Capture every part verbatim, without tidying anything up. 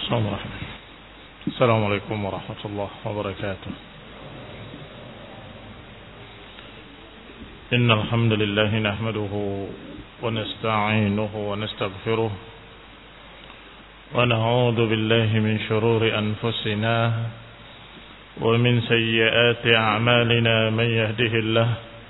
السلام عليكم ورحمة الله وبركاته. إن الحمد لله نحمده ونستعينه ونستغفره ونعوذ بالله من شرور أنفسنا ومن سيئات أعمالنا. من يهده الله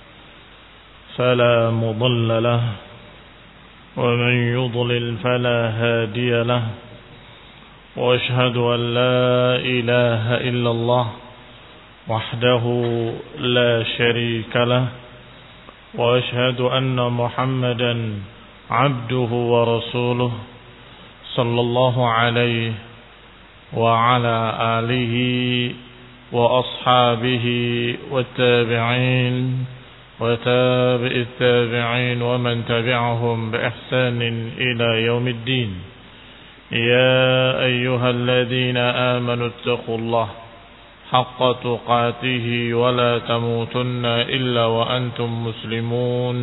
فلا مضل له ومن يضلل فلا هادي له، وأشهد أن لا إله إلا الله وحده لا شريك له، وأشهد أن محمدا عبده ورسوله صلى الله عليه وعلى آله وأصحابه والتابعين وتابع التابعين ومن تبعهم بإحسان إلى يوم الدين. يا أيها الذين آمنوا اتقوا الله حق تقاته ولا تموتن إلا وأنتم مسلمون.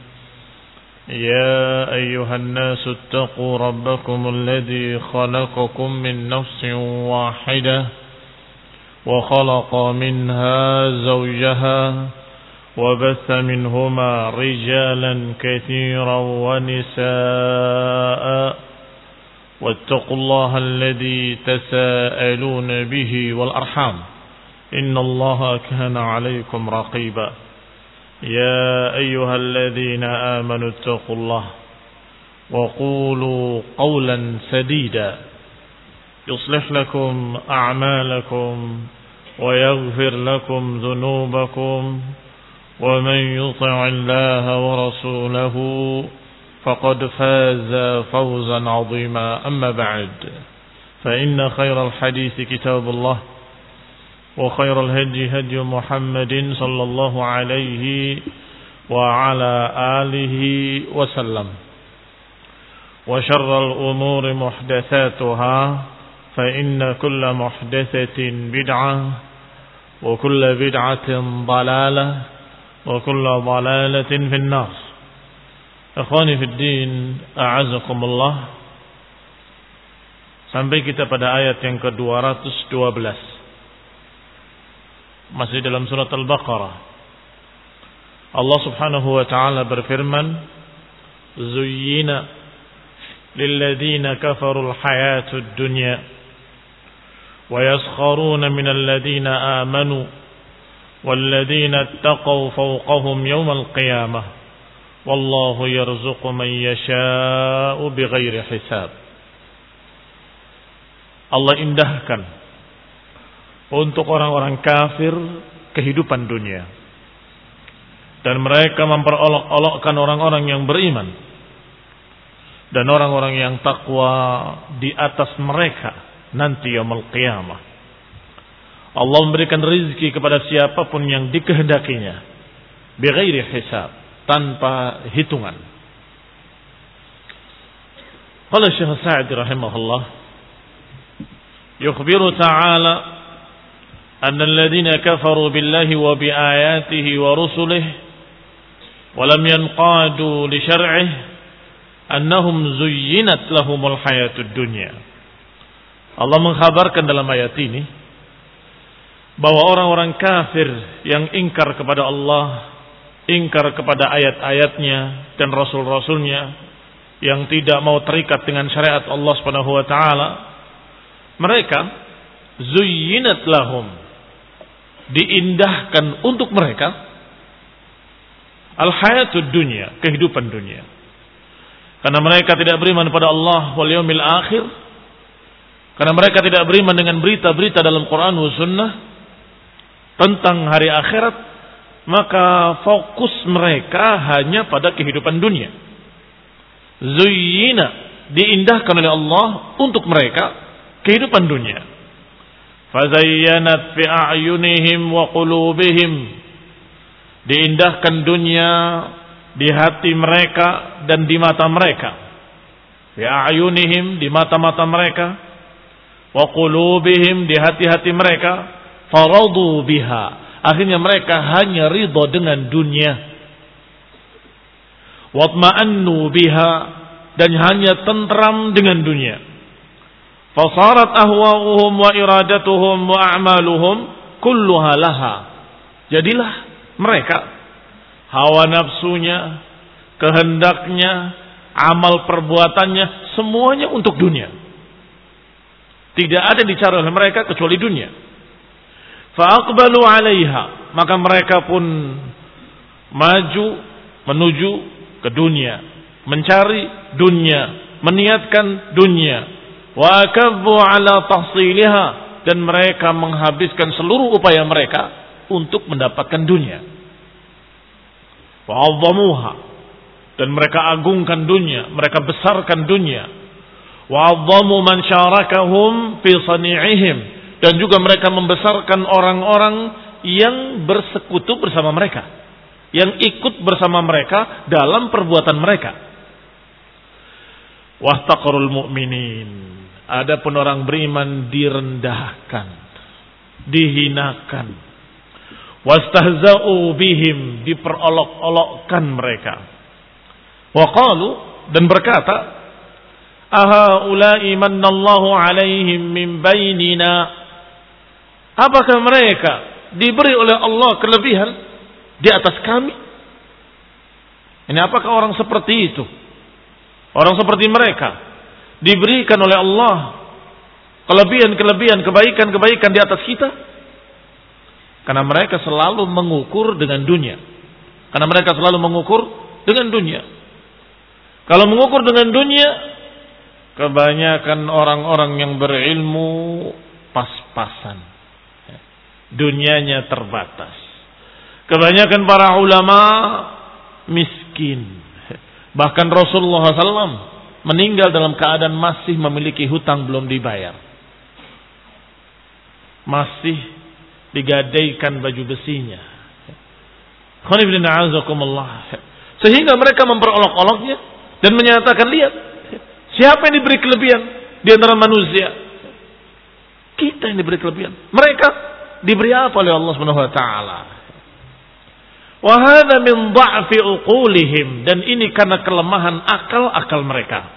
يا أيها الناس اتقوا ربكم الذي خلقكم من نفس واحدة وخلق منها زوجها وبث منهما رجالا كثيرا ونساء، واتقوا الله الذي تساءلون به والأرحام إن الله كان عليكم رقيبا. يا أيها الذين آمنوا اتقوا الله وقولوا قولا سديدا يصلح لكم أعمالكم ويغفر لكم ذنوبكم، ومن يطع الله ورسوله فقد فاز فوزا عظيما. أما بعد، فإن خير الحديث كتاب الله، وخير الهدي هدي محمد صلى الله عليه وعلى آله وسلم، وشر الأمور محدثاتها، فإن كل محدثة بدعة وكل بدعة ضلالة وكل ضلالة في النار. Ikhwani fid din, a'azakumullah. Sampai kita pada ayat yang ke dua ratus dua belas. Masih dalam surat Al-Baqarah. Allah Subhanahu wa taala berfirman, "Zuyyina lilladzina kafarul hayatud dunya wa yaskharuna minal ladzina amanu walladzina ittaqaw fawqahum yawmal qiyamah. Wallahu yarzuqu man yasha'u bighairi hisab." Allah indahkan untuk orang-orang kafir kehidupan dunia, dan mereka memperolok-olokkan orang-orang yang beriman dan orang-orang yang takwa di atas mereka nanti yaumul qiyamah. Allah memberikan rizki kepada siapapun yang dikehendakinya bighairi hisab, tanpa hitungan. Qala Syekh Sa'di rahimahullah, yukhbiru ta'ala anna alladhina kafaru billahi wa biayatihi wa rusulihi wa lam yanqadu li syar'ihi annahum zuyyinat lahumul hayatud dunya. Allah mengkhabarkan dalam ayat ini bahwa orang-orang kafir yang ingkar kepada Allah, ingkar kepada ayat-ayatnya dan rasul-rasulnya, yang tidak mau terikat dengan syariat Allah Subhanahu wa taala, mereka zuyyinat lahum, diindahkan untuk mereka al-hayatud dunya, kehidupan dunia. Karena mereka tidak beriman pada Allah wal yaumil akhir, karena mereka tidak beriman dengan berita-berita dalam Quran dan Sunnah tentang hari akhirat, maka fokus mereka hanya pada kehidupan dunia. Zuyyina, diindahkan oleh Allah untuk mereka kehidupan dunia. Fazayyanat fi a'yunihim wa qulubihim, diindahkan dunia di hati mereka dan di mata mereka. Fi a'yunihim, di mata-mata mereka, wa qulubihim, di hati-hati mereka. Faradu biha, akhirnya mereka hanya ridha dengan dunia. Watma'annu biha, dan hanya tentram dengan dunia. Fasarat ahwa'uhum wa iradatuhum wa a'maluhum kulluha laha. Jadilah mereka hawa nafsunya, kehendaknya, amal perbuatannya semuanya untuk dunia. Tidak ada yang dicari oleh mereka kecuali dunia. Fa'aqbalu 'alaiha, maka mereka pun maju menuju ke dunia, mencari dunia, meniatkan dunia. Wa akabbu 'ala tahsiliha, dan mereka menghabiskan seluruh upaya mereka untuk mendapatkan dunia. Wa 'azzamuha, dan mereka agungkan dunia, mereka besarkan dunia. Wa 'azzamu man syarakahum fi sani'ihim, dan juga mereka membesarkan orang-orang yang bersekutu bersama mereka, yang ikut bersama mereka dalam perbuatan mereka. Wahtaqarul mu'minin, adapun orang beriman direndahkan, dihinakan. Wastahza'u bihim, diperolok-olokkan mereka. Wa qalu, dan berkata, ahaula'i mannallahu 'alaihim min bainina, apakah mereka diberi oleh Allah kelebihan di atas kami? Ini apakah orang seperti itu? Orang seperti mereka diberikan oleh Allah kelebihan-kelebihan, kebaikan-kebaikan di atas kita? Karena mereka selalu mengukur dengan dunia. Karena mereka selalu mengukur dengan dunia. Kalau mengukur dengan dunia, kebanyakan orang-orang yang berilmu pas-pasan. Dunianya terbatas. Kebanyakan para ulama miskin. Bahkan Rasulullah shallallahu alaihi wasallam meninggal dalam keadaan masih memiliki hutang belum dibayar. Masih digadaikan baju besinya. Sehingga mereka memperolok-oloknya dan menyatakan, lihat, siapa yang diberi kelebihan di antara manusia? Kita yang diberi kelebihan. Mereka diberi apa oleh Allah Subhanahu wa taala? Wa hadza min dha'fi uqulihim, dan ini karena kelemahan akal-akal mereka.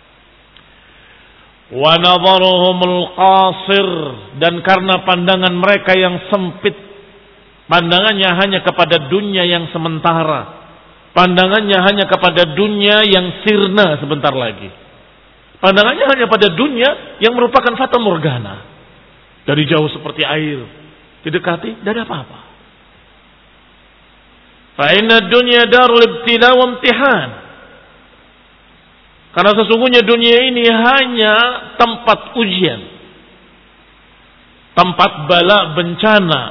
Wa nadharuhumul qasir, dan karena pandangan mereka yang sempit. Pandangannya hanya kepada dunia yang sementara. Pandangannya hanya kepada dunia yang sirna sebentar lagi. Pandangannya hanya pada dunia yang merupakan fata morgana. Dari jauh seperti air, didekati tidak ada apa-apa. Fa inna dunya darul ibtila wa imtihan. Karena sesungguhnya dunia ini hanya tempat ujian, tempat bala bencana.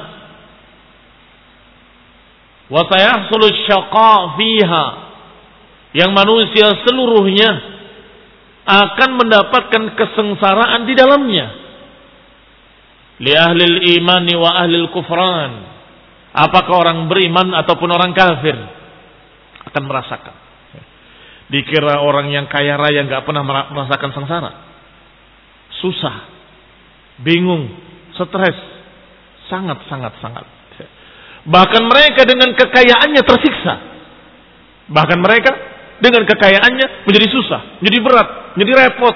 Wa sayahsulu syaqa fiha, yang manusia seluruhnya akan mendapatkan kesengsaraan di dalamnya. Li ahlil imani wa ahlil kufran, apakah orang beriman ataupun orang kafir akan merasakan. Dikira orang yang kaya raya nggak pernah merasakan sengsara, susah, bingung, stres, sangat sangat sangat. Bahkan mereka dengan kekayaannya tersiksa. Bahkan mereka dengan kekayaannya menjadi susah, menjadi berat, menjadi repot.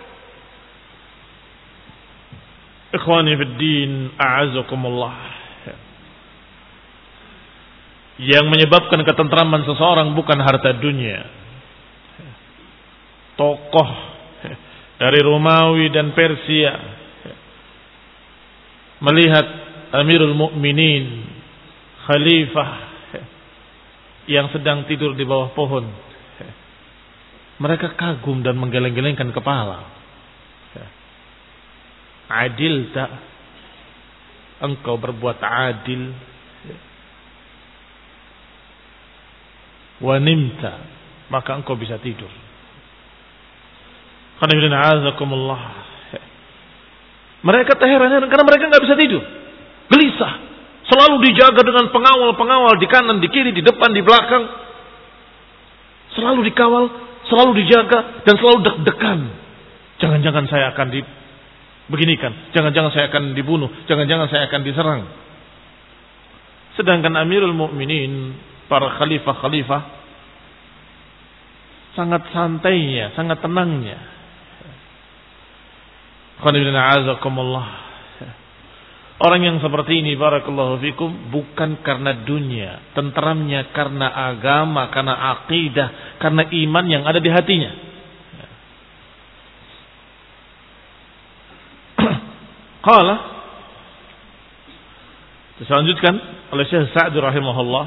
Ikhwani fid din, a'azakumullah. Yang menyebabkan ketentraman seseorang bukan harta dunia. Tokoh dari Romawi dan Persia melihat Amirul Mukminin, khalifah yang sedang tidur di bawah pohon, mereka kagum dan menggeleng-gelengkan kepala. Adil tak? Engkau berbuat adil. Wa nimta, maka engkau bisa tidur. Mereka terheran karena mereka nggak bisa tidur, gelisah, selalu dijaga dengan pengawal-pengawal di kanan, di kiri, di depan, di belakang, selalu dikawal, selalu dijaga, dan selalu deg-degan. Jangan-jangan saya akan dibeginikan, jangan-jangan saya akan dibunuh, jangan-jangan saya akan diserang. Sedangkan Amirul Mukminin, para khalifah-khalifah, sangat santainya, sangat tenangnya. Orang yang seperti ini, barakallahu fikum, bukan karena dunia, tenteramnya karena agama, karena akidah, karena iman yang ada di hatinya. Qala, diselanjutkan oleh Syekh Sa'di rahimahullah,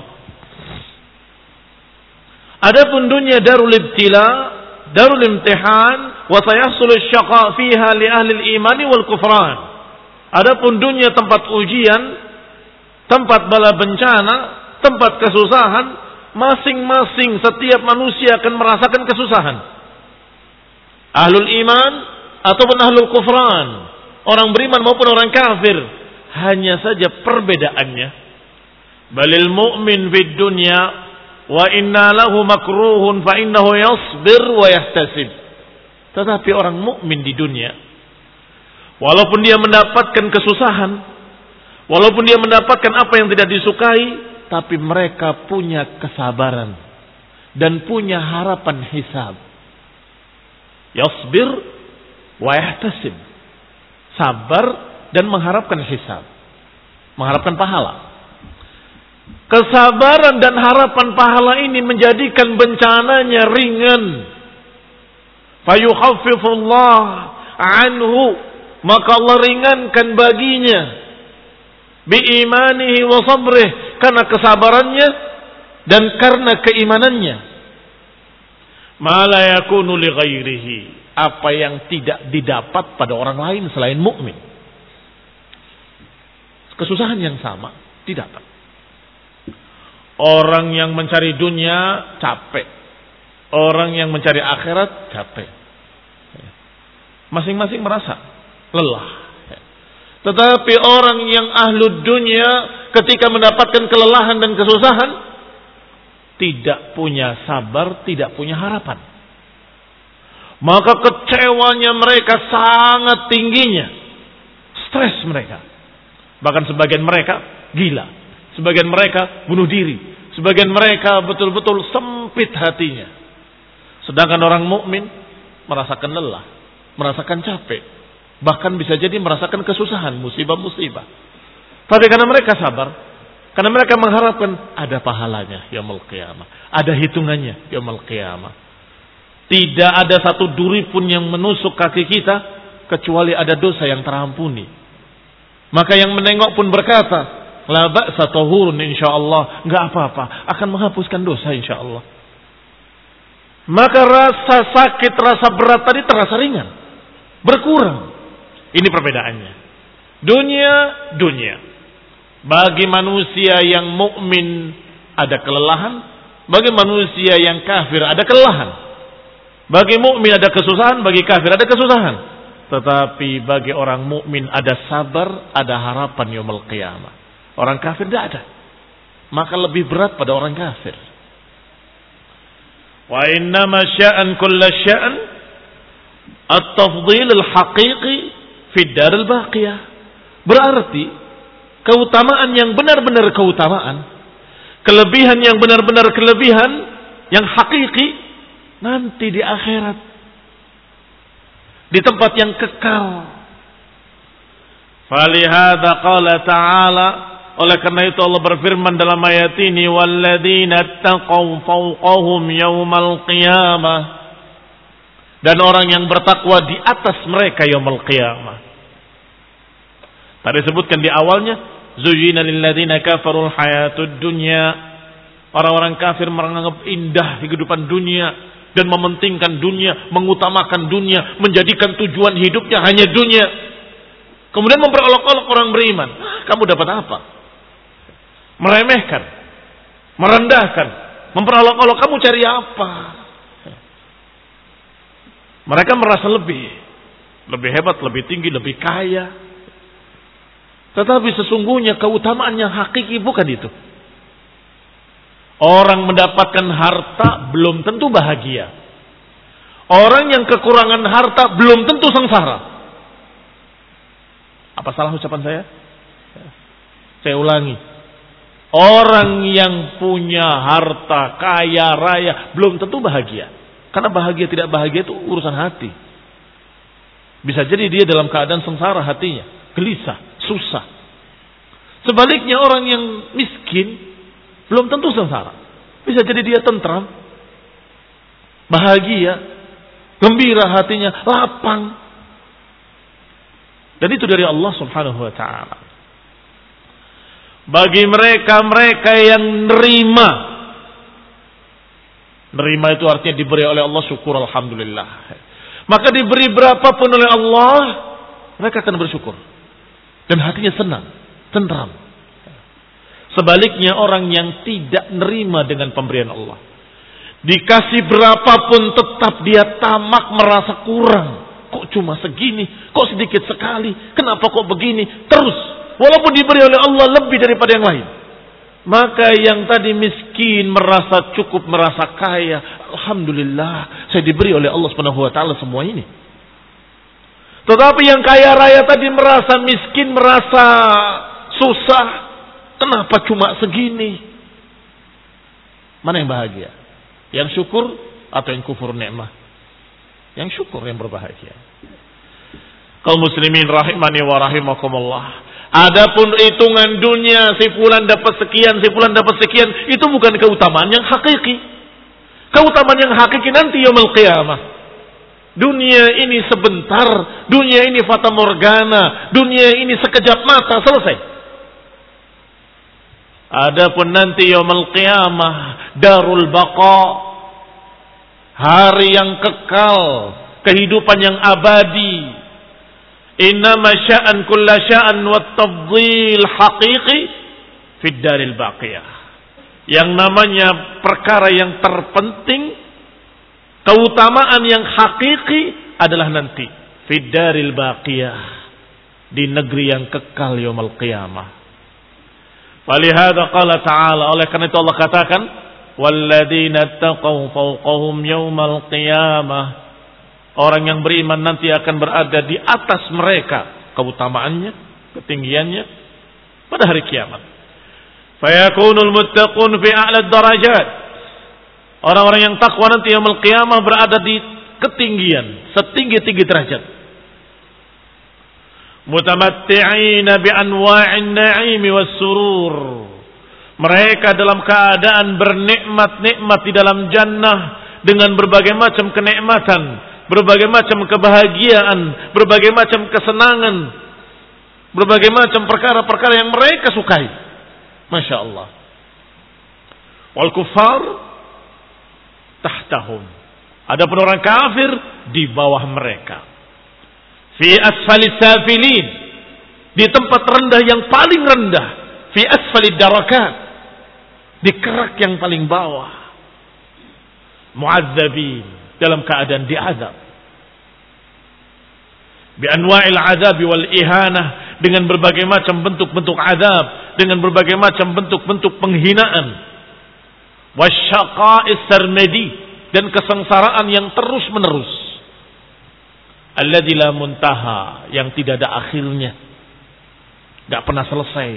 adapun dunia darul ibtila, darul imtihan, wa sayahsulu syaqa fiha li ahli al-iman wal kufran. Adapun dunia tempat ujian, tempat bala bencana, tempat kesusahan, masing-masing setiap manusia akan merasakan kesusahan. Ahlul iman ataupun ahlul kufran, orang beriman maupun orang kafir, hanya saja perbedaannya. Balil mu'min fid dunya wa inna lahu makruhun fa innahu yasbir wa yahtasib. Tetapi orang mukmin di dunia, walaupun dia mendapatkan kesusahan, walaupun dia mendapatkan apa yang tidak disukai, tapi mereka punya kesabaran dan punya harapan hisab. Yasbir wa yahtasib. Sabar dan mengharapkan hisab. Mengharapkan pahala. Kesabaran dan harapan pahala ini menjadikan bencananya ringan. Fayukhaffifullah anhu, maka Allah ringankan baginya biimanihi wa sabrih, karena kesabarannya dan karena keimanannya. Ma la yakunu li ghairihi, apa yang tidak didapat pada orang lain selain mukmin. Kesusahan yang sama didapat. Orang yang mencari dunia capek, orang yang mencari akhirat capek. Masing-masing merasa lelah. Tetapi orang yang ahlu dunia ketika mendapatkan kelelahan dan kesusahan, tidak punya sabar, tidak punya harapan. Maka kecewanya mereka sangat tingginya. Stres mereka. Bahkan sebagian mereka gila. Sebagian mereka bunuh diri. Sebagian mereka betul-betul sempit hatinya. Sedangkan orang mukmin merasakan lelah, merasakan capek, bahkan bisa jadi merasakan kesusahan, musibah-musibah. Tapi karena mereka sabar, karena mereka mengharapkan ada pahalanya yaumul qiyamah, ada hitungannya yaumul qiyamah. Tidak ada satu duri pun yang menusuk kaki kita kecuali ada dosa yang terampuni. Maka yang menengok pun berkata, la ba'sa tahurun insyaallah, enggak apa-apa, akan menghapuskan dosa insyaallah. Maka rasa sakit, rasa berat tadi terasa ringan, berkurang. Ini perbedaannya. Dunia, dunia. Bagi manusia yang mukmin ada kelelahan, bagi manusia yang kafir ada kelelahan. Bagi mukmin ada kesusahan, bagi kafir ada kesusahan. Tetapi bagi orang mukmin ada sabar, ada harapan yaumul qiyamah. Orang kafir tidak ada. Maka lebih berat pada orang kafir. Wa innama sya'an kulla sya'an at-tafdhil al-haqiqi fi dar al-baqiyah. Berarti keutamaan yang benar-benar keutamaan, kelebihan yang benar-benar kelebihan yang hakiki nanti di akhirat, di tempat yang kekal. Falihada qala ta'ala, oleh karena itu Allah berfirman dalam ayat ini, walladzina taqaw fawqahum yaumal qiyamah, dan orang yang bertakwa di atas mereka yaumul qiyamah. Tadi disebutkan di awalnya, zuyyina lilladzina kafarul hayatud dunya, orang-orang kafir menganggap indah kehidupan dunia dan mementingkan dunia, mengutamakan dunia, menjadikan tujuan hidupnya hanya dunia. Kemudian memperolok-olok orang beriman. Kamu dapat apa? Meremehkan, merendahkan, memperolok-olok, kamu cari apa? Mereka merasa lebih, lebih hebat, lebih tinggi, lebih kaya. Tetapi sesungguhnya keutamaan yang hakiki bukan itu. Orang mendapatkan harta belum tentu bahagia. Orang yang kekurangan harta belum tentu sengsara. Apa salah ucapan saya? Saya ulangi. Orang yang punya harta, kaya raya, belum tentu bahagia. Karena bahagia tidak bahagia itu urusan hati. Bisa jadi dia dalam keadaan sengsara hatinya, gelisah, susah. Sebaliknya orang yang miskin belum tentu sengsara. Bisa jadi dia tentram, bahagia, gembira hatinya, lapang. Dan itu dari Allah Subhanahu wa taala. Bagi mereka-mereka yang nerima, nerima itu artinya diberi oleh Allah, syukur alhamdulillah. Maka diberi berapapun oleh Allah, mereka akan bersyukur. Dan hatinya senang, tentram. Sebaliknya orang yang tidak nerima dengan pemberian Allah, dikasih berapapun tetap dia tamak, merasa kurang. Kok cuma segini? Kok sedikit sekali? Kenapa kok begini? Terus, walaupun diberi oleh Allah lebih daripada yang lain. Maka yang tadi miskin merasa cukup, merasa kaya, alhamdulillah saya diberi oleh Allah Subhanahu wa taala semua ini. Tetapi yang kaya raya tadi merasa miskin, merasa susah, kenapa cuma segini? Mana yang bahagia? Yang syukur atau yang kufur nikmah? Yang syukur yang berbahagia. Kaum muslimin rahimani wa rahimakumullah. Adapun hitungan dunia, si fulan dapat sekian, si fulan dapat sekian, itu bukan keutamaan yang hakiki. Keutamaan yang hakiki nanti yaumul qiyamah. Dunia ini sebentar, dunia ini fata morgana, dunia ini sekejap mata, selesai. Adapun nanti yaumul qiyamah, darul baqa, hari yang kekal, kehidupan yang abadi. Innama sya'an kulla sya'an wa tafdhil haqiqi fid daril baqiyah. Yang namanya perkara yang terpenting, keutamaan yang hakiki adalah nanti fid daril baqiyah, di negeri yang kekal yaumul qiyamah. Walihada qala ta'ala, oleh karena itu Allah katakan walladzina taqaw fawqahum yaumal qiyamah. Orang yang beriman nanti akan berada di atas mereka, keutamaannya, ketinggiannya pada hari kiamat. Fayakunul muttaqun fi a'la darajat. Orang-orang yang takwa nanti yaumul qiyamah berada di ketinggian, setinggi-tinggi derajat. Mutamatti'ina bi anwa'in na'imi was surur. Mereka dalam keadaan bernikmat-nikmat di dalam jannah dengan berbagai macam kenikmatan, berbagai macam kebahagiaan, berbagai macam kesenangan, berbagai macam perkara-perkara yang mereka sukai. Masya Allah. Wal kuffar tahtahum. Adapun orang kafir di bawah mereka. Fi asfalis safilin, di tempat rendah yang paling rendah. Fi asfalid darakat, di kerak yang paling bawah. Mu'adzabin, dalam keadaan diazab. Bi anwa'il azab wal ihanah, dengan berbagai macam bentuk-bentuk azab, dengan berbagai macam bentuk-bentuk penghinaan. Wasyaqa'is sarmadi, dan kesengsaraan yang terus-menerus. Alladzi la muntaha, yang tidak ada akhirnya, enggak pernah selesai.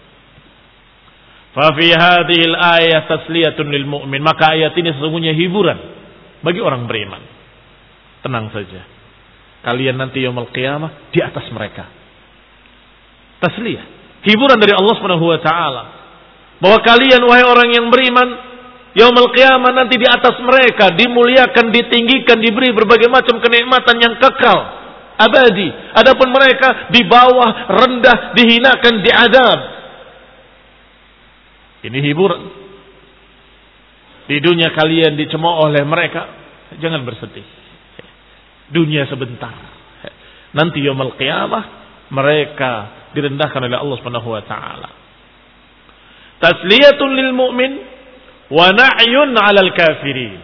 Fa fi hadhihi al-ayah tasliyatun lil mu'min, maka ayat ini sesungguhnya hiburan bagi orang beriman. Tenang saja, kalian nanti yaumul qiyamah di atas mereka. Tasliyah, hiburan dari Allah Subhanahu wa taala, bahwa kalian wahai orang yang beriman, yaumul qiyamah nanti di atas mereka, dimuliakan, ditinggikan, diberi berbagai macam kenikmatan yang kekal, abadi. Adapun mereka di bawah, rendah, dihinakan, diazab. Ini hiburan. Di dunia kalian dicemooh oleh mereka, jangan bersedih. Dunia sebentar. Nanti yaumul qiyamah mereka direndahkan oleh Allah Subhanahu wa taala. Tasliyatun lil mu'min wa na'yun 'alal kafirin.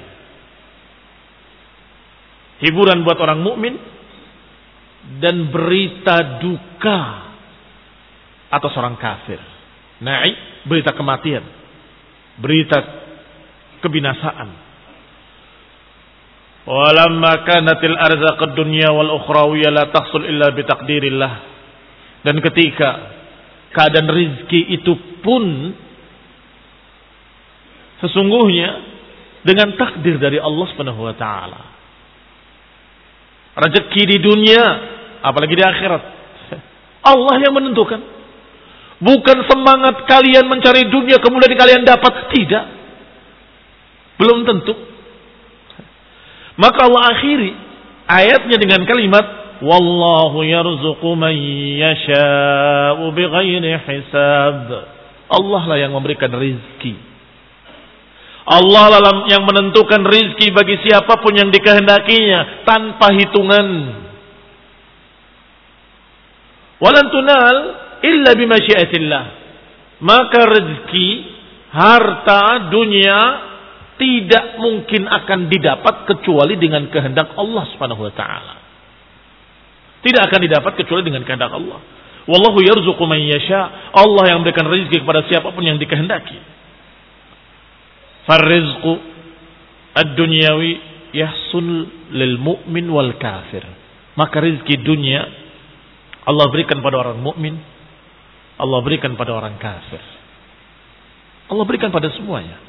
Hiburan buat orang mukmin dan berita duka atas orang kafir. Na'i, berita kematian, berita kebinasaan. Walamma kanatil arzaq ad-dunya wal ukhrawiyya la tahsul illa bi taqdirillah. Dan ketika keadaan rizki itu pun sesungguhnya dengan takdir dari Allah Subhanahu wa taala. Rezeki di dunia apalagi di akhirat. Allah yang menentukan. Bukan semangat kalian mencari dunia kemudian kalian dapat. Tidak. Belum tentu. Maka Allah akhiri ayatnya dengan kalimat wallahu yarzuqu man yasha'u bighairi hisab. Allah lah yang memberikan rizki. Allah lah yang menentukan rizki bagi siapapun yang dikehendakinya tanpa hitungan. Walan tunal illa bimasyiatillah. Maka rezeki, harta, dunia tidak mungkin akan didapat kecuali dengan kehendak Allah Subhanahu wa taala. Tidak akan didapat kecuali dengan kehendak Allah. Wallahu yarzuqu man yasha. Allah yang memberikan rezeki kepada siapapun yang dikehendaki. Farizqu ad-dunyawi yahsul lil mu'min wal kafir. Maka rezeki dunia Allah berikan pada orang mukmin, Allah berikan pada orang kafir. Allah berikan pada semuanya.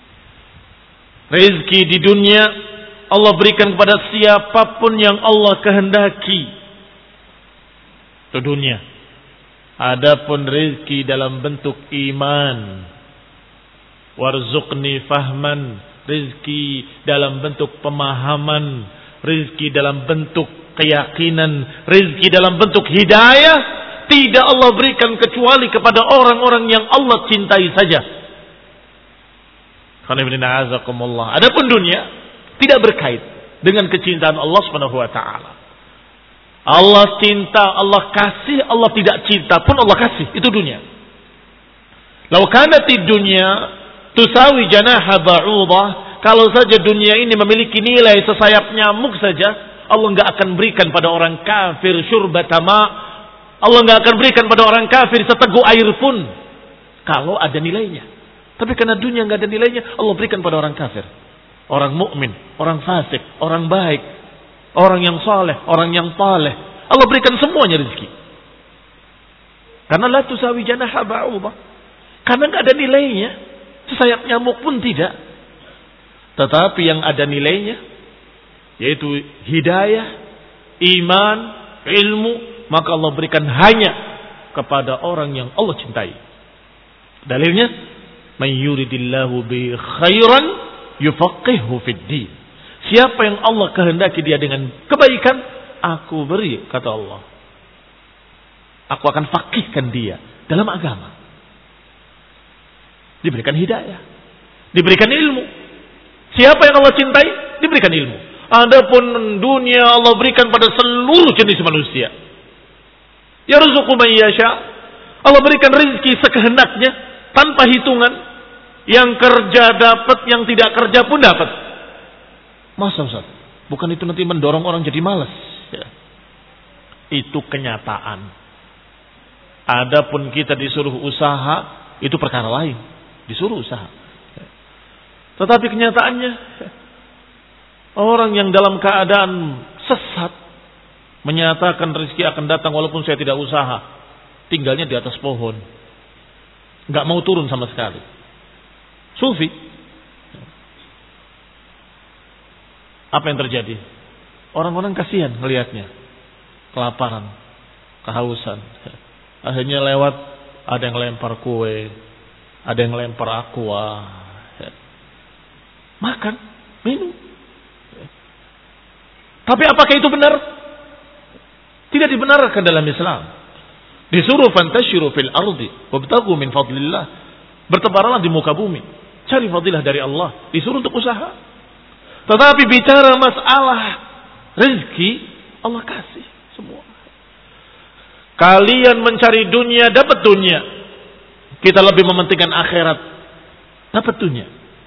Rezeki di dunia Allah berikan kepada siapapun yang Allah kehendaki. Itu dunia. Adapun rezeki dalam bentuk iman, warzuqni fahman, rezeki dalam bentuk pemahaman, rezeki dalam bentuk keyakinan, rezeki dalam bentuk hidayah, tidak Allah berikan kecuali kepada orang-orang yang Allah cintai saja. Adapun dunia tidak berkait dengan kecintaan Allah Subhanahu wa taala. Allah cinta, Allah kasih, Allah tidak cinta pun Allah kasih. Itu dunia. Lau kanatid dunya tusawi janaha ba'udah, kalau saja dunia ini memiliki nilai sesayap nyamuk saja, Allah enggak akan berikan pada orang kafir syurbata ma. Allah enggak akan berikan pada orang kafir seteguk air pun kalau ada nilainya. Tapi karena dunia enggak ada nilainya, Allah berikan pada orang kafir, orang mukmin, orang fasik, orang baik, orang yang saleh, orang yang saleh. Allah berikan semuanya rezeki. Karena la tusawi janaha ba'udah. Karena enggak ada nilainya. Sesayap nyamuk pun tidak. Tetapi yang ada nilainya yaitu hidayah, iman, ilmu, maka Allah berikan hanya kepada orang yang Allah cintai. Dalilnya, "May yuridillahu bi khairan yufaqihu fid din." Siapa yang Allah kehendaki dia dengan kebaikan, aku beri, kata Allah. Aku akan faqihkan dia dalam agama. Diberikan hidayah, diberikan ilmu. Siapa yang Allah cintai, diberikan ilmu. Adapun dunia Allah berikan pada seluruh jenis manusia. Yarzuqu man yasha. Allah berikan rezeki sekehendaknya tanpa hitungan. Yang kerja dapat, yang tidak kerja pun dapat. Masa Ustaz? Bukan itu nanti mendorong orang jadi malas. Ya. Itu kenyataan. Adapun kita disuruh usaha, itu perkara lain. Disuruh usaha. Tetapi kenyataannya, orang yang dalam keadaan sesat menyatakan rezeki akan datang walaupun saya tidak usaha. Tinggalnya di atas pohon. Enggak mau turun sama sekali. Sufi. Apa yang terjadi? Orang-orang kasihan melihatnya. Kelaparan, kehausan. Akhirnya lewat, ada yang lempar kue, ada yang lempar aqua. Makan, minum. Tapi apakah itu benar? Tidak dibenarkan dalam Islam. Disuruh fantashiru fil ardi wabtaghu min fadlillah. Bertebaranlah di muka bumi, cari fadilah dari Allah. Disuruh untuk usaha. Tetapi bicara masalah rezeki, Allah kasih semua. Kalian mencari dunia, dapat dunia. Kita lebih mementingkan akhirat, dapat dunia.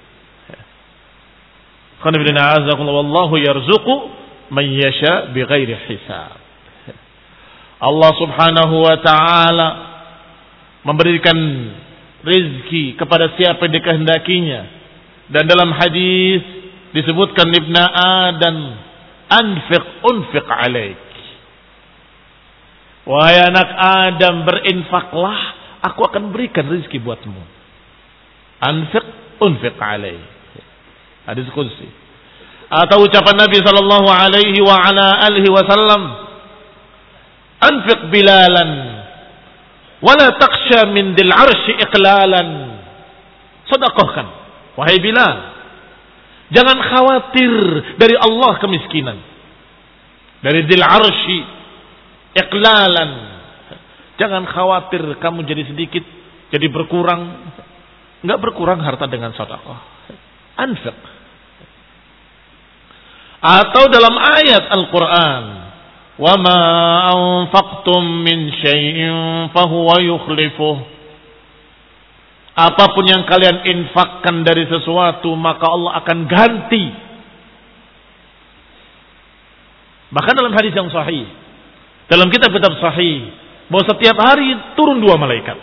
Wallahu yarzuqu man yasha bighairi hisab. Allah Subhanahu wa taala memberikan rezeki kepada siapa yang dikehendakinya. Dan dalam hadis disebutkan ibna Adam, anfiq unfiq alaik. Wahai anak Adam, berinfaklah, aku akan berikan rezeki buatmu. Anfiq unfiq alaik. Hadis qudsi. Atau ucapan Nabi sallallahu alaihi wa ala alihi wasallam, Anfiq Bilalan wala takhsha min dil arsy iqlalan. Sedekahkan wahai Bilal. Jangan khawatir dari Allah kemiskinan. Dari dil arsy iqlalan. Jangan khawatir kamu jadi sedikit, jadi berkurang. Enggak berkurang harta dengan sedekah. Anfiq. Atau dalam ayat Al-Qur'an, "Wa ma anfaqtum min syai'in fahuwa yukhlifuh." Apapun yang kalian infakkan dari sesuatu, maka Allah akan ganti. Bahkan dalam hadis yang sahih, dalam kitab-kitab sahih, bahwa setiap hari turun dua malaikat.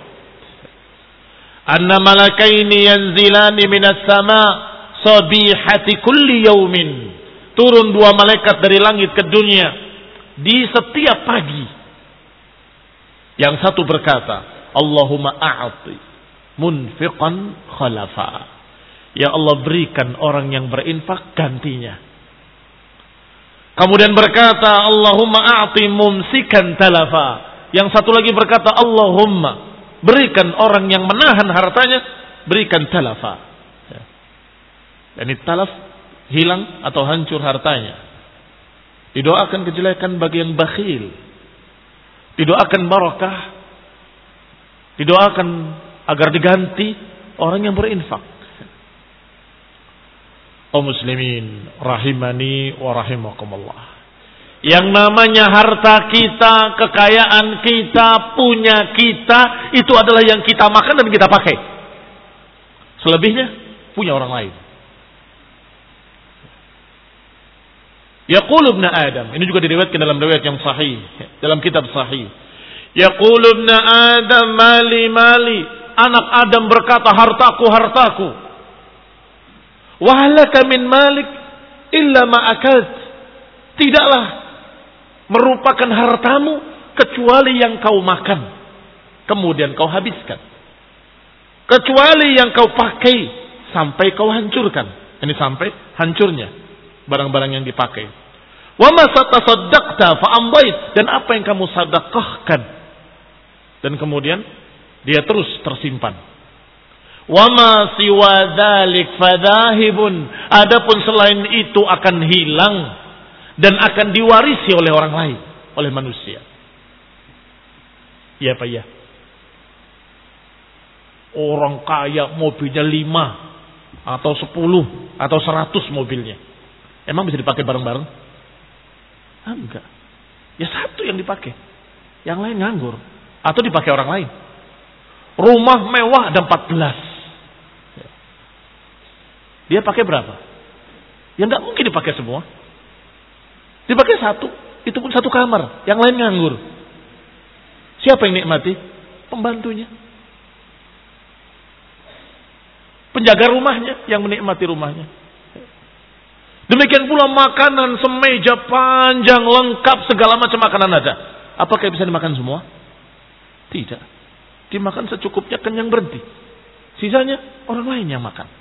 Anna malakaini yanzilani minas sama sabihati kulli yaumin. Turun dua malaikat dari langit ke dunia di setiap pagi. Yang satu berkata, Allahumma a'ati munfiqan khalafa. Ya Allah, berikan orang yang berinfak gantinya. Kemudian berkata, Allahumma a'ati mumsikan talafa. Yang satu lagi berkata, Allahumma, berikan orang yang menahan hartanya, berikan talafa. Dan ini talaf, hilang atau hancur hartanya. Didoakan kejelekan bagi yang bakhil. Didoakan barakah. Didoakan agar diganti orang yang berinfak. Oh muslimin rahimani wa rahimakumullah. Yang namanya harta kita, kekayaan kita, punya kita, itu adalah yang kita makan dan kita pakai. Selebihnya punya orang lain. Yaqulu ibn Adam, ini juga diriwayatkan dalam riwayat yang sahih, dalam kitab sahih. Yaqulu ibn Adam, mali mali. Anak Adam berkata, hartaku, hartaku. Wa halaka min malik illa ma akalt. Tidaklah merupakan hartamu kecuali yang kau makan, kemudian kau habiskan. Kecuali yang kau pakai sampai kau hancurkan. Ini sampai hancurnya barang-barang yang dipakai. Wa ma satasaddaqta fa amdait, dan apa yang kamu sedekahkan dan kemudian dia terus tersimpan. Wa ma siwa dzalik fadhahibun, adapun selain itu akan hilang dan akan diwarisi oleh orang lain, oleh manusia. Ya Pak ya. Orang kaya mobilnya lima atau sepuluh atau seratus mobilnya. Emang bisa dipakai bareng-bareng? Ah, enggak. Ya satu yang dipakai. Yang lain nganggur. Atau dipakai orang lain. Rumah mewah ada empat belas. Dia pakai berapa? Ya enggak mungkin dipakai semua. Dipakai satu. Itu pun satu kamar. Yang lain nganggur. Siapa yang nikmati? Pembantunya. Penjaga rumahnya yang menikmati rumahnya. Demikian pula makanan semeja panjang lengkap, segala macam makanan ada. Apakah bisa dimakan semua? Tidak. Dimakan secukupnya, kenyang berhenti. Sisanya orang lain yang makan.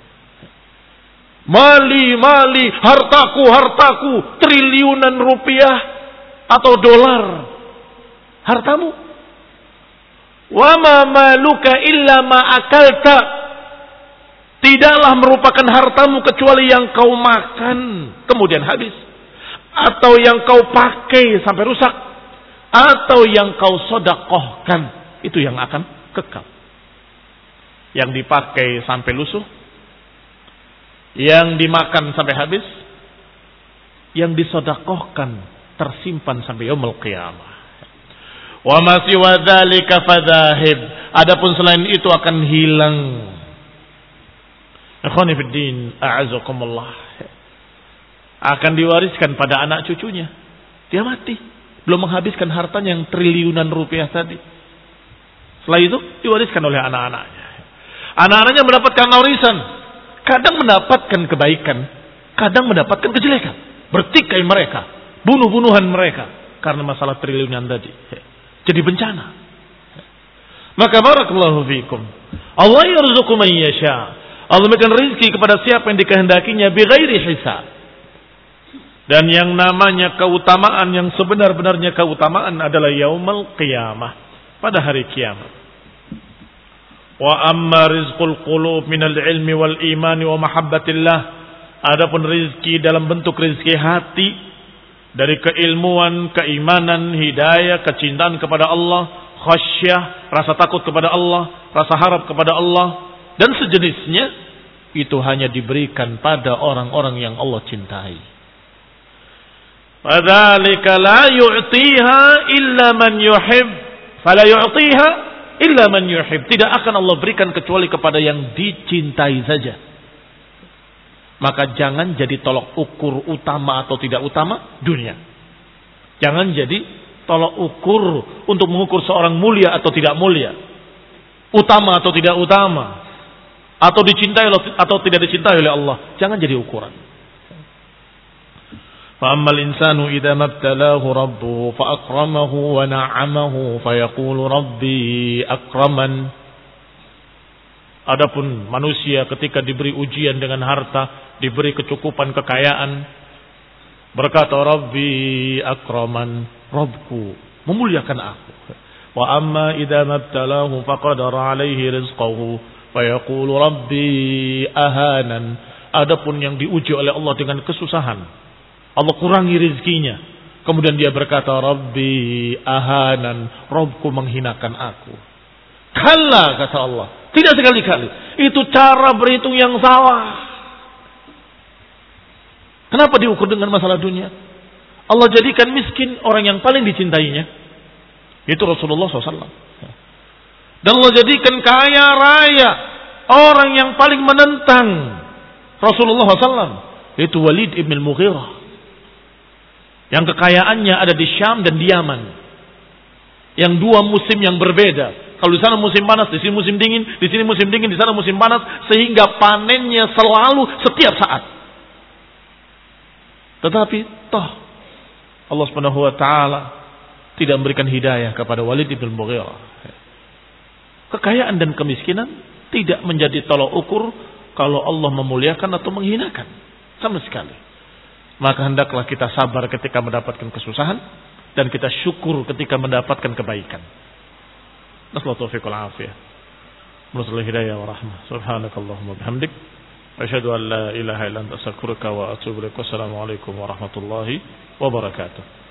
Mali, mali, hartaku, hartaku, triliunan rupiah atau dolar. Hartamu. Wa ma maluka illa ma akalta. Tidaklah merupakan hartamu kecuali yang kau makan kemudian habis, atau yang kau pakai sampai rusak, atau yang kau sedekahkan, itu yang akan kekal. Yang dipakai sampai lusuh, yang dimakan sampai habis, yang disedekahkan tersimpan sampai yaumul qiyamah. Wa ma siwa dzalika fadhahib, adapun selain itu akan hilang. Ikhwani fid din, a'azakumullah. Akan diwariskan pada anak cucunya. Dia mati, belum menghabiskan hartanya yang triliunan rupiah tadi. Setelah itu diwariskan oleh anak-anaknya. Anak-anaknya mendapatkan warisan. Kadang mendapatkan kebaikan, kadang mendapatkan kejelekan. Bertikai mereka, bunuh-bunuhan mereka karena masalah triliunan tadi. Jadi bencana. Maka barakallahu fikum. Allah yarzuqu man yasha. Allah memberikan rezeki kepada siapa yang dikehendakinya bighairi hisab. Dan yang namanya keutamaan yang sebenar-benarnya keutamaan adalah yaumul qiyamah, pada hari kiamat. Wa amma rizqul qulub minal ilmi wal imani wa mahabbatillah. Adapun rizki dalam bentuk rizki hati, dari keilmuan, keimanan, hidayah, kecintaan kepada Allah, khasyah, rasa takut kepada Allah, rasa harap kepada Allah, dan sejenisnya, itu hanya diberikan pada orang-orang yang Allah cintai. Fadzalika la yu'tiha illa man yuhib, fala yu'tiha illa man yuhib. Tidak akan Allah berikan kecuali kepada yang dicintai saja. Maka jangan jadi tolok ukur utama atau tidak utama dunia. Jangan jadi tolok ukur untuk mengukur seorang mulia atau tidak mulia, utama atau tidak utama, atau dicintai atau tidak dicintai oleh Allah. Jangan jadi ukuran. Fa ammal insanu idza mabtalahu rabbuhu fa akramahu wa na'amahu fa yaqulu rabbi akraman. Adapun manusia ketika diberi ujian dengan harta, diberi kecukupan kekayaan, berkata Rabbi akraman, Rabbku memuliakan aku. Wa amma idza mabtalahu faqadara alaihi rizqahu fa yaqulu Rabbi ahanan. Adapun yang diuji oleh Allah dengan kesusahan, Allah kurangi rezekinya, kemudian dia berkata Rabbi ahanan, Rabbku menghinakan aku. Kalla, kata Allah, tidak sekali-kali. Itu cara berhitung yang salah. Kenapa diukur dengan masalah dunia? Allah jadikan miskin orang yang paling dicintainya, itu Rasulullah shallallahu alaihi wasallam. Dan Allah jadikan kaya raya orang yang paling menentang Rasulullah shallallahu alaihi wasallam, itu Walid ibn al-Mughirah, yang kekayaannya ada di Syam dan di Yaman, yang dua musim yang berbeda. Kalau di sana musim panas, di sini musim dingin, di sini musim dingin, di sana musim panas, sehingga panennya selalu setiap saat. Tetapi toh Allah Subhanahu wa taala tidak memberikan hidayah kepada Walid bin Mughirah. Kekayaan dan kemiskinan tidak menjadi tolak ukur kalau Allah memuliakan atau menghinakan sama sekali. Maka hendaklah kita sabar ketika mendapatkan kesusahan, dan kita syukur ketika mendapatkan kebaikan. Nasallahu taufiq wal afiyah. Nasallahu hidayah wa rahmah. Subhanakallahumma bihamdik, asyhadu an la ilaha illa anta astaghfiruka wa atubu ilaik. Wassalamu alaikum warahmatullahi wabarakatuh.